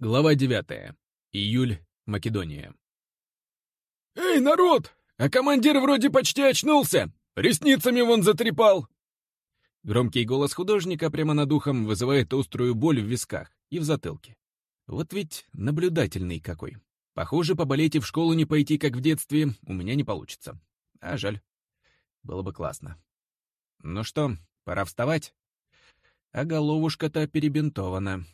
Глава 9. Июль. Македония. «Эй, народ! А командир вроде почти очнулся! Ресницами вон затрепал!» Громкий голос художника прямо над ухом вызывает острую боль в висках и в затылке. Вот ведь наблюдательный какой. Похоже, поболеть и в школу не пойти, как в детстве, у меня не получится. А жаль. Было бы классно. Ну что, пора вставать? А головушка-то перебинтована.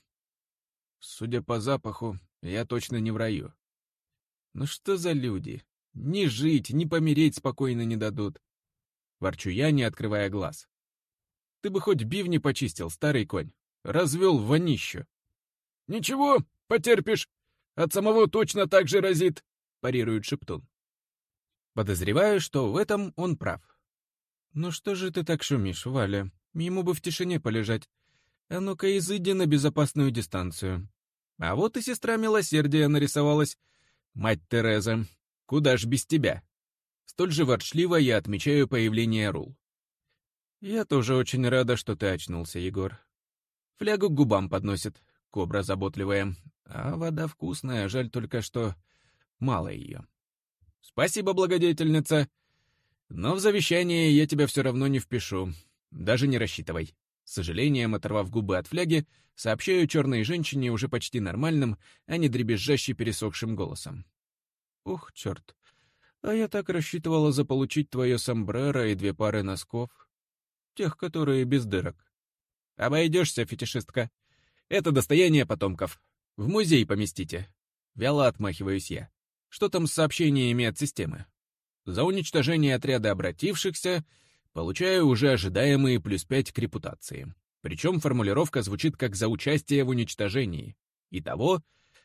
Судя по запаху, я точно не в раю. Ну что за люди? Ни жить, ни помереть спокойно не дадут. Ворчу я, не открывая глаз. Ты бы хоть бивни почистил, старый конь. Развел вонищу. «Ничего, потерпишь. От самого точно так же разит», — парирует Шептун. Подозреваю, что в этом он прав. Ну что же ты так шумишь, Валя? Ему бы в тишине полежать. А ну-ка, изыди на безопасную дистанцию. А вот и сестра милосердия нарисовалась. Мать Тереза, куда ж без тебя? Столь же ворчливо я отмечаю появление Рул. Я тоже очень рада, что ты очнулся, Егор. Флягу к губам подносит, кобра заботливая. А вода вкусная, жаль только, что мало ее. Спасибо, благодетельница. Но в завещание я тебя все равно не впишу. Даже не рассчитывай. С сожалением, оторвав губы от фляги, сообщаю черной женщине уже почти нормальным, а не дребезжаще пересохшим голосом. Ух, черт. А я так рассчитывала заполучить твое сомбреро и 2 пары носков. Тех, которые без дырок. Обойдешься, фетишистка. Это достояние потомков. В музей поместите. Вяло отмахиваюсь я. Что там с сообщениями от системы? За уничтожение отряда обратившихся получаю уже ожидаемые +5 к репутации. Причем формулировка звучит как «за участие в уничтожении». Итого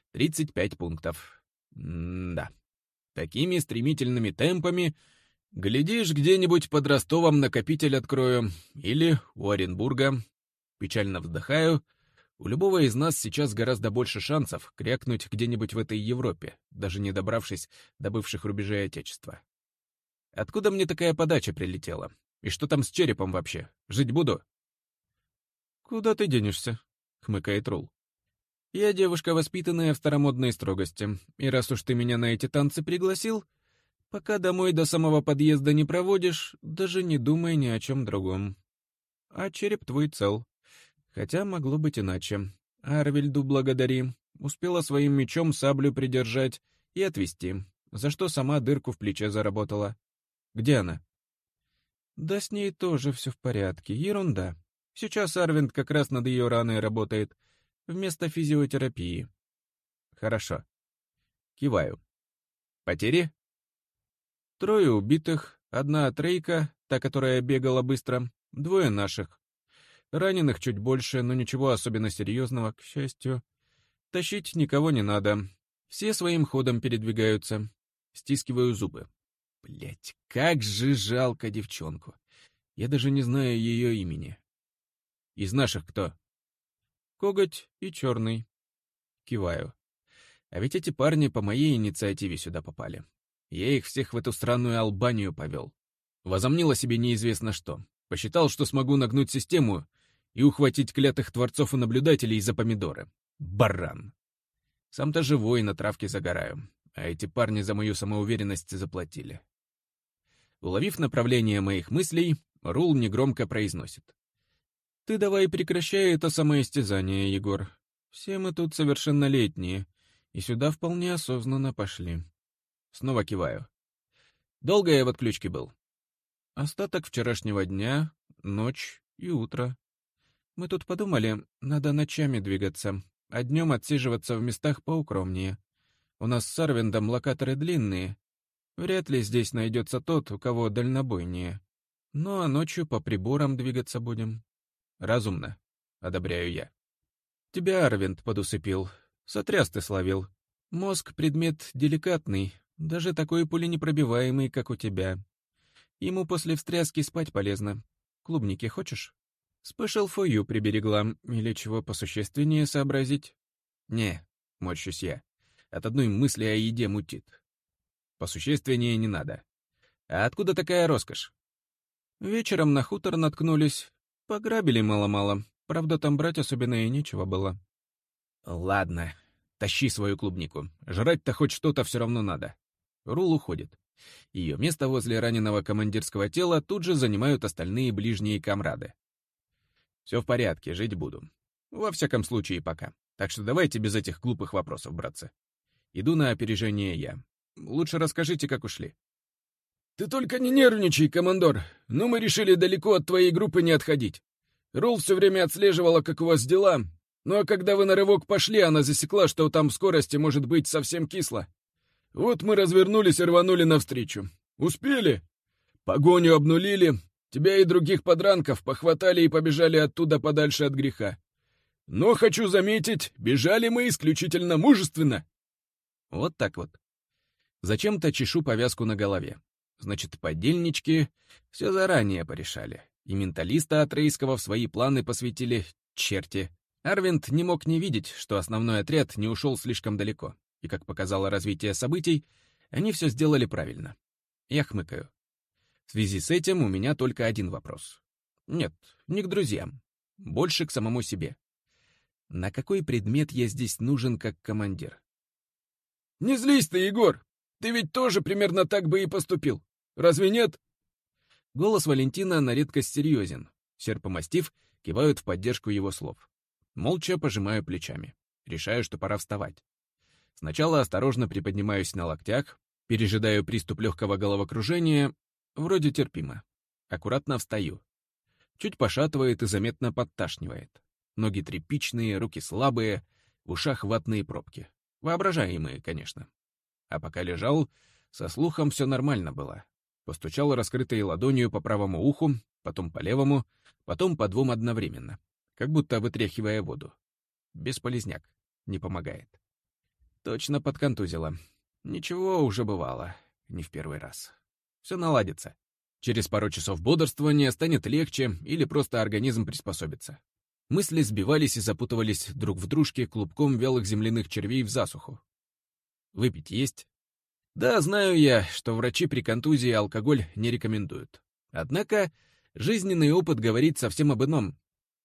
35 пунктов. Да. Такими стремительными темпами, глядишь, где-нибудь под Ростовом накопитель открою, или у Оренбурга. Печально вздыхаю. У любого из нас сейчас гораздо больше шансов крякнуть где-нибудь в этой Европе, даже не добравшись до бывших рубежей Отечества. Откуда мне такая подача прилетела? И что там с черепом вообще? Жить буду? «Куда ты денешься?» — хмыкает Рул. «Я девушка, воспитанная в старомодной строгости, и раз уж ты меня на эти танцы пригласил, пока домой до самого подъезда не проводишь, даже не думай ни о чем другом. А череп твой цел. Хотя могло быть иначе. Арвельду благодари. Успела своим мечом саблю придержать и отвести, за что сама дырку в плече заработала. Где она?» «Да с ней тоже все в порядке. Ерунда. Сейчас Арвинд как раз над ее раной работает, вместо физиотерапии». «Хорошо». Киваю. «Потери?» 3 убитых, 1 трейка, та, которая бегала быстро, 2 наших. Раненых чуть больше, но ничего особенно серьезного, к счастью. Тащить никого не надо. Все своим ходом передвигаются. Стискиваю зубы. Блять, как же жалко девчонку. Я даже не знаю ее имени. Из наших кто? Коготь и Черный. Киваю. А ведь эти парни по моей инициативе сюда попали. Я их всех в эту странную Албанию повел. Возомнил о себе неизвестно что. Посчитал, что смогу нагнуть систему и ухватить клятых творцов и наблюдателей за помидоры. Баран. Сам-то живой, на травке загораю. А эти парни за мою самоуверенность заплатили. Уловив направление моих мыслей, Рул негромко произносит. «Ты давай прекращай это самоистязание, Егор. Все мы тут совершеннолетние, и сюда вполне осознанно пошли». Снова киваю. «Долго я в отключке был?» «Остаток вчерашнего дня, ночь и утро. Мы тут подумали, надо ночами двигаться, а днем отсиживаться в местах поукромнее. У нас с Арвиндом локаторы длинные. Вряд ли здесь найдется тот, у кого дальнобойнее. Ну а ночью по приборам двигаться будем». «Разумно», — одобряю я. «Тебя Арвинд подусыпил, сотряс ты словил. Мозг — предмет деликатный, даже такой пуленепробиваемый, как у тебя. Ему после встряски спать полезно. Клубники хочешь? Спешл for you приберегла, или чего посущественнее сообразить?» «Не», — морщусь я, от одной мысли о еде мутит. «Посущественнее не надо. А откуда такая роскошь?» «Вечером на хутор наткнулись. Пограбили мало-мало. Правда, там брать особенно и нечего было». «Ладно. Тащи свою клубнику. Жрать-то хоть что-то все равно надо. Рул уходит. Ее место возле раненого командирского тела тут же занимают остальные ближние комрады. Все в порядке, жить буду. Во всяком случае, пока. Так что давайте без этих глупых вопросов, братцы. Иду на опережение я. Лучше расскажите, как ушли. Ты только не нервничай, командор. Но мы решили далеко от твоей группы не отходить. Рул все время отслеживала, как у вас дела. Ну а когда вы на рывок пошли, она засекла, что там в скорости может быть совсем кисло. Вот мы развернулись и рванули навстречу. Успели. Погоню обнулили. Тебя и других подранков похватали и побежали оттуда подальше от греха. Но, хочу заметить, бежали мы исключительно мужественно. Вот так вот. Зачем-то чешу повязку на голове. Значит, подельнички все заранее порешали. И менталиста Атрейского в свои планы посвятили черти. Арвинд не мог не видеть, что основной отряд не ушел слишком далеко. И, как показало развитие событий, они все сделали правильно. Я хмыкаю. В связи с этим у меня только один вопрос. Нет, не к друзьям. Больше к самому себе. На какой предмет я здесь нужен как командир? Не злись ты, Егор. Ты ведь тоже примерно так бы и поступил. Разве нет? Голос Валентина на редкость серьезен. Серп и мастиф кивают в поддержку его слов. Молча пожимаю плечами. Решаю, что пора вставать. Сначала осторожно приподнимаюсь на локтях, пережидаю приступ легкого головокружения, вроде терпимо. Аккуратно встаю. Чуть пошатывает и заметно подташнивает. Ноги тряпичные, руки слабые, в ушах ватные пробки. Воображаемые, конечно. А пока лежал, со слухом все нормально было. Постучал раскрытой ладонью по правому уху, потом по левому, потом по двум одновременно, как будто вытряхивая воду. Бесполезняк, не помогает. Точно подконтузило. Ничего, уже бывало, не в первый раз. Все наладится. Через пару часов бодрствования станет легче или просто организм приспособится. Мысли сбивались и запутывались друг в дружке клубком вялых земляных червей в засуху. Выпить есть? Да, знаю я, что врачи при контузии алкоголь не рекомендуют. Однако жизненный опыт говорит совсем об ином.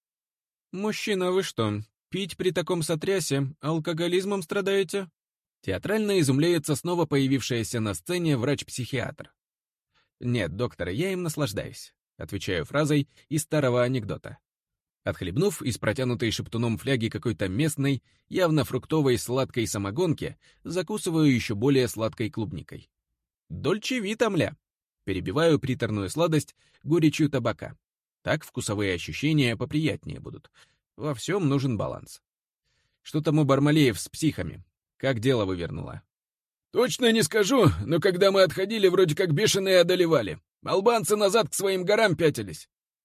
«Мужчина, вы что, пить при таком сотрясе алкоголизмом страдаете?» Театрально изумляется снова появившаяся на сцене врач-психиатр. «Нет, доктор, я им наслаждаюсь», — отвечаю фразой из старого анекдота. Отхлебнув из протянутой шептуном фляги какой-то местной, явно фруктовой сладкой самогонки, закусываю еще более сладкой клубникой. «Дольче вита, мля!» Перебиваю приторную сладость горечью табака. Так вкусовые ощущения поприятнее будут. Во всем нужен баланс. Что там у Бармалеев с психами? Как дело вывернуло? Точно не скажу, но когда мы отходили, вроде как бешеные одолевали. Албанцы назад к своим горам пятились.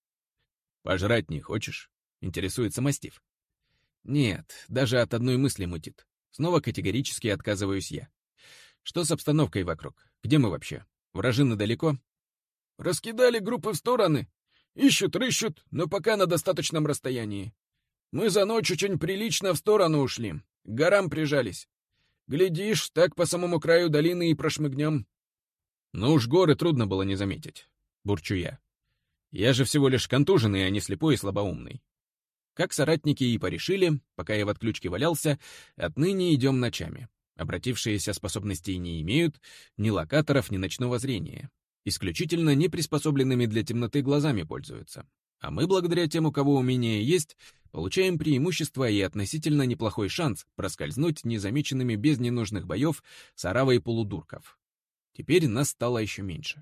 «Пожрать не хочешь?» — интересуется мастиф. «Нет, даже от одной мысли мутит. Снова категорически отказываюсь я. Что с обстановкой вокруг? Где мы вообще? Вражины далеко?» Раскидали группы в стороны. Ищут, рыщут, но пока на достаточном расстоянии. Мы за ночь очень прилично в сторону ушли. К горам прижались. Глядишь, так по самому краю долины и прошмыгнем. «Ну уж горы трудно было не заметить», — бурчу я. «Я же всего лишь контуженный, а не слепой и слабоумный». Как соратники и порешили, пока я в отключке валялся, отныне идем ночами. Обратившиеся способностей не имеют ни локаторов, ни ночного зрения. Исключительно неприспособленными для темноты глазами пользуются. А мы, благодаря тем, у кого умение есть, получаем преимущество и относительно неплохой шанс проскользнуть незамеченными без ненужных боев с оравой полудурков. Теперь нас стало еще меньше.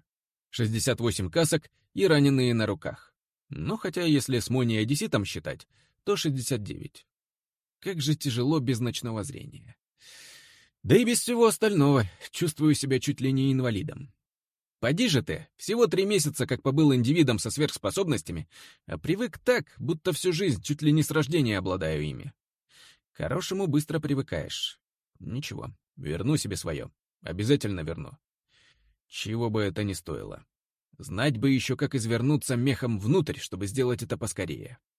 68 касок и раненые на руках. Ну, хотя если с Мони и Одесситом считать, то 69. Как же тяжело без ночного зрения. Да и без всего остального чувствую себя чуть ли не инвалидом. Поди же ты, всего 3 месяца как побыл индивидом со сверхспособностями, а привык так, будто всю жизнь чуть ли не с рождения обладаю ими. К хорошему быстро привыкаешь. Ничего, верну себе свое. Обязательно верну. Чего бы это ни стоило. Знать бы еще, как извернуться мехом внутрь, чтобы сделать это поскорее.